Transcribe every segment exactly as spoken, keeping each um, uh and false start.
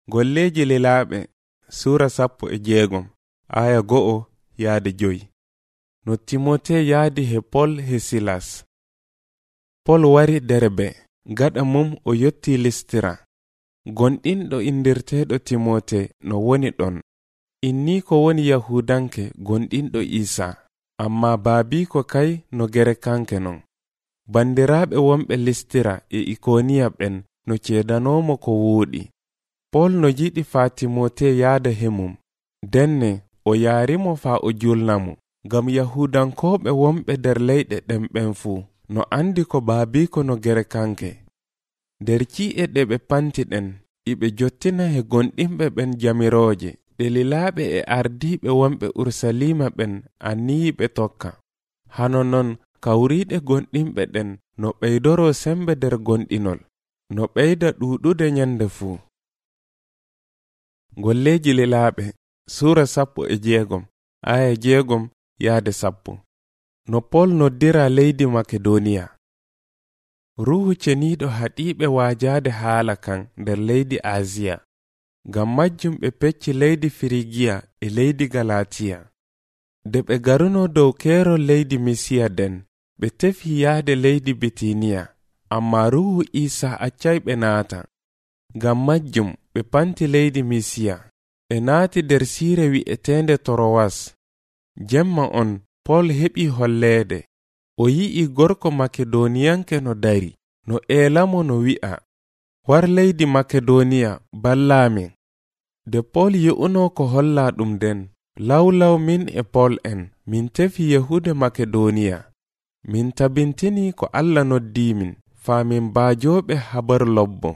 Golleji lilaaɓe Sura sappo e jeegom aya go'o yaade joyi. No Timote yaadi he Pol he Silas. Pol wari Derbe, gaɗa mum o yotti Listira. Gonɗinɗo indirteeɗo Timote no woni ɗon. Inni ko woni Yahudanke gonɗinɗo Isa, amma baabiko kay no Gerekanke non. Bandiraaɓe wonɓe Listira e Ikoniya ɓen no ceedanomo ko wuuɗi. Pol no jiɗi faa Timote yaada hemum, denne o yaarimo faa o julnamo, ngam Yahudankoɓe wonɓe nder leyɗe ɗen ɓen fuu no andi ko baabiko no Gerekanke. Nder ci'e ɗe ɓe panti ɗen, iɓe jottina he gonɗinɓe ɓen jamirooje, ɗe lilaaɓe e ardiiɓe wonɓe Ursalima ɓen anniyiɓe tokka. Hano non kawriiɗe gonɗinɓe ɗen no ɓeydoro sembe nder gonɗinol, no ɓeyda ɗuuɗude nyande fuu. Golleji lilaaɓe Sura sappo e jeegom aya jeegom yaade sappo. No Pol noddira leydi Makedoniya. Ruhu ceniiɗo haɗiiɓe waajaade haala kan nder leydi Asiya. Ngam majjum ɓe pecci leydi Firigiya e leydi Galatiya. Nde ɓe garuno dow keerol leydi Misiya den, ɓe tefi yaade leydi Bitiniya, amma Ruhu Isa accay ɓe naata. Ngam majjum ɓe panti leydi Misiya, ɓe naati nder siire wi'eteende Torowas. Jemma on Pol heɓi holleede. O yi'i gorko Makedoniyanke no dari, no eelamo no wi'a, war leydi Makedoniya ballaamin. De Pol yi'uno ko holla ɗum den, lawlaw min e Pol en min tefi yehude Makedoniya. Min tabintini ko Allah noddimin, faa min baajoɓe habar lobbo.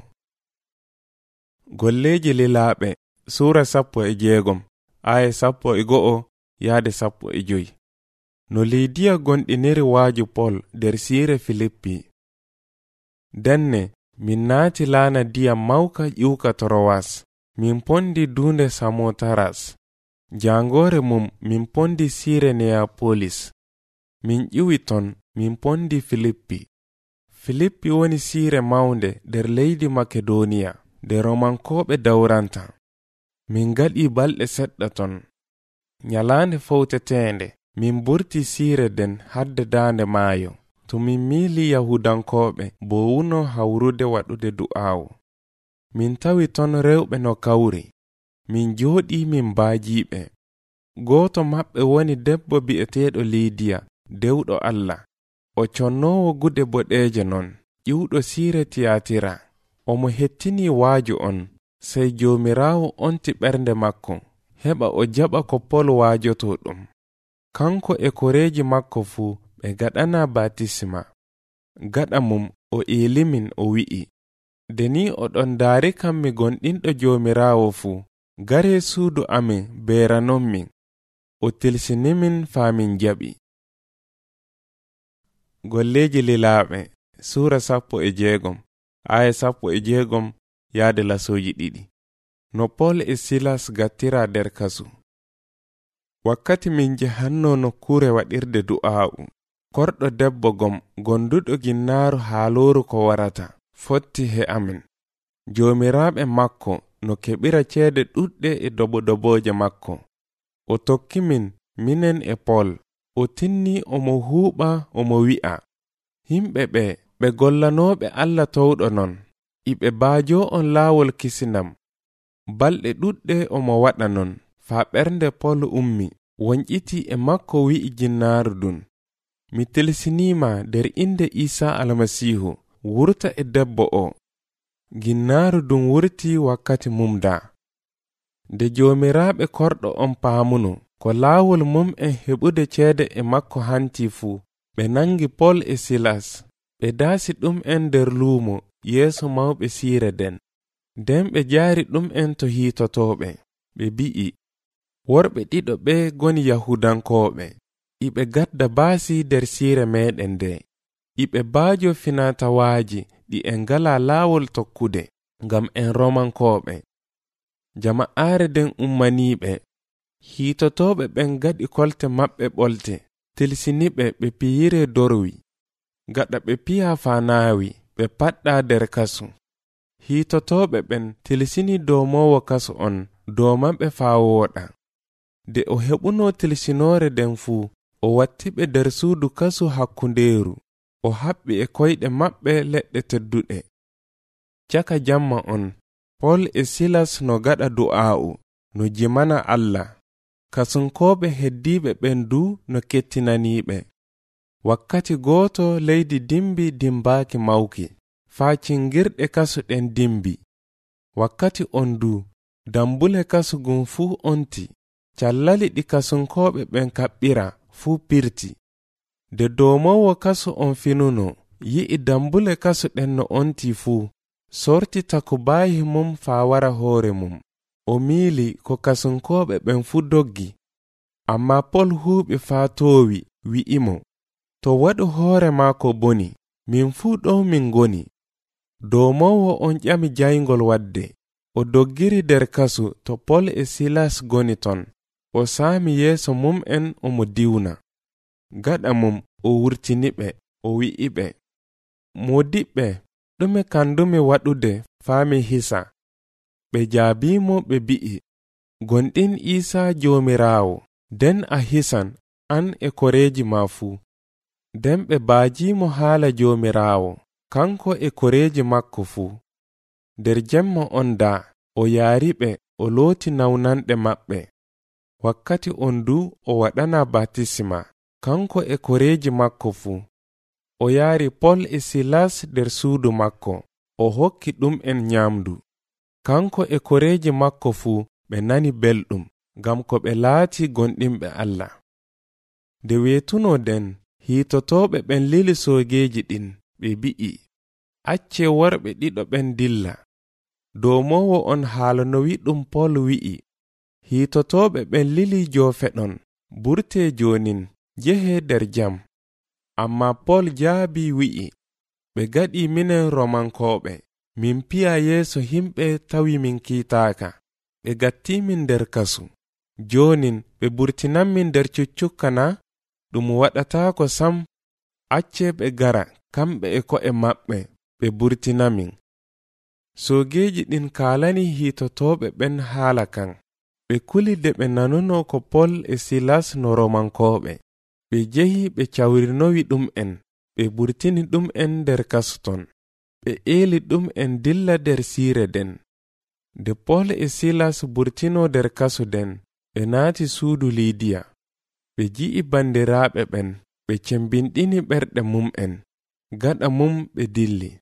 Golleji lilaaɓe Sura sappo e jeegom aya sappo e go'o yaade sappo e joyi. No Lidiya gonɗiniri waaju Pol nder siire Filippi. Denne min naati laana diyam mawka ƴiwka Torowas, min pondi duunde Samotaras. Jangoore mum min pondi siire Neapolis. Min ƴiwi ton min pondi Filippi. Filippi woni siire mawnde nder leydi Makedoniya, nde Romankoɓe dawranta. Min gaɗi balɗe seɗɗa ton. Nyalaande fowteteende min burti siire den hadde daande maayo, to min miili Yahudankoɓe bo wuno hawrude waɗude du'aawu. Min tawi ton rewɓe no kawri. Min jooɗi min baajiɓe. Gooto maɓɓe woni debbo bi'eteeɗo Lidiya, dewɗo Allah. O connowo gude boɗeeje non, ƴiwɗo siire Tiyatira. Omo hettini waaju on, sey Joomiraawo onti ɓernde makko, heɓa o jaɓa ko Pol waajoto ɗum. Kanko e koreeji makko fuu ɓe gaɗana batisma. Gaɗa mum o eelimin o wi'i, deni oɗon daari kam mi gonɗinɗo Joomiraawo fuu, gare suudu amin beeranonmin. O tilsinimin faa min jaɓi. Golleji lilaaɓe Sura sappo e jeegom aya sappo e jeegom yaade lasoji ɗiɗi. No Pol e Silas gattira nder kasu. Wakkati min jehanno nokkure waɗirde du'aa'u, korɗo debbo gom gonduɗo ginnaaru haalooru ko warata fotti he amin. Joomiraaɓe makko no keɓira ceede ɗuɗɗe e dobo-dobooje makko. O tokki min, minen e Pol. O tinni omo huuɓa omo wi'a, himɓe ɓe ɓe gollanooɓe Allah towɗo non, iɓe baajo on laawol kisinam. Balɗe ɗuɗɗe omo waɗa non, faa ɓernde Pol ummi, wonƴiti e makko wi'i jinnaaru dun, mi tilsiniima nder inde Isa almasihu, wurta e debbo o. Ginnaaru dun wurti wakkati mumda. Nde Joomiraaɓe korɗo on paamuno ko laawol mum en heɓude ceede e makko hanti fuu, ɓe nangi Pol e Silas, ɓe daasi ɗum en nder luumo yeeso mawɓe siire den. Nden ɓe jaari ɗum en to hiitotoɓe, ɓe bi'i, worɓe ɗiɗo ɓe goni Yahudankooɓe, iɓe gadda baasi nder siire meɗen nde, iɓe baajo finatawaaji ɗi en ngala laawol tokkude, ngam en Romankooɓe. Jama'aare den ummaniiɓe. Hiitotoɓe ɓen gaɗi kolte maɓɓe ɓolte, tilsiniɓe ɓe piyire dorwi. Gaɗa ɓe piya faa naawi, ɓe paɗɗa nder kasu. hiitotoɓe ɓen tilsini domowo kaso on dow maɓɓe faa wooɗa. De o heɓuno tilsinore den fuu, o wattiɓe nder suudu kasu hakkundeeru, o haɓɓi e koyɗe maɓɓe leɗɗe tedduɗe. Caka jamma on, Pol e Silas no gaɗa du'aa'u, no jimana Allah. Kasunkoɓe heddiɓe ɓen du no kettinaniɓe. Wakkati gooto leydi dimbi dimbaaki mawki, faa cingirɗe kasu ɗen dimbi. Wakkati on du, dambule kasu gun fuu onti, callali ɗi kasunkoɓe ɓen kaɓɓira fuu pirti. De domowo kasu on finuno, yi'i dambule kasu ɗen no onti fuu, sorti takubaayi mum faa wara hoore mum. O miili ko kasunkoɓe ɓen fuu doggi. Amma Pol huuɓi faa toowi, wi'imo, to waɗu hoore maako boni, min fuu ɗo min ngoni. Domowo on ƴami jayngol wadde, o doggiri nder kasu to Pol e Silas goni ton, o saami yeeso mum'en omo diwna. Gaɗa mum o wurtiniɓe, o wi'iɓe, modiɓɓe, ɗume kandumi waɗude faa mi hisa? Ɓe jaabimo ɓe bi'i, gonɗin Iisaa Joomiraawo, den a hisan an e koreeji ma fuu. Den ɓe baajimo haala Joomiraawo, kanko e koreeji makko fuu. Nder jemma on da, o yaariɓe o looti nawnanɗe maɓɓe. Wakkati on du o waɗana batisma, kanko e koreeji makko fuu. O yaari Pol e Silas nder suudu makko, o hokki ɗum en nyamdu. Kanko e koreeji makko fuu ɓe nani belɗum, ngam ko ɓe laati gonɗinɓe Allah. Nde weetuno den, hiitotoɓe ɓen lili soogeeji ɗin, ɓe bi'i, acce worɓe ɗiɗo ɓen dilla. Domowo on haala no wiɗum Pol wi'i, hiitotoɓe ɓen lili joofe ɗon, burte jonin, jehe nder jam. Amma Pol jaabi wi'i, ɓe gaɗi minen Romankoɓe, min piya yeeso himɓe tawi min kiitaaka, ɓe gattimin nder kasu. Jonin ɓe burtinanmin nder cuccukka na? Ɗum waɗataako sam, acce ɓe gara kamɓe e ko'e maɓɓe, ɓe burtinamin. Soogeeji ɗin kaalani hiitotoɓe ɓen haala kan. Ɓe kuli de ɓe nanuno ko Pol e Silas no Romankoɓe. Ɓe jehi ɓe cawrinowi ɗum en, ɓe burtini ɗum en nder kasu ton. Ɓe eeli ɗum en dilla nder siire den. De Pol e Silas burtino nder kasu den, ɓe naati suudu Liidiya. Ɓe ji'i bandiraaɓe ɓen, ɓe cembinɗini ɓerɗe mum'en. Gaɗa mum ɓe dilli.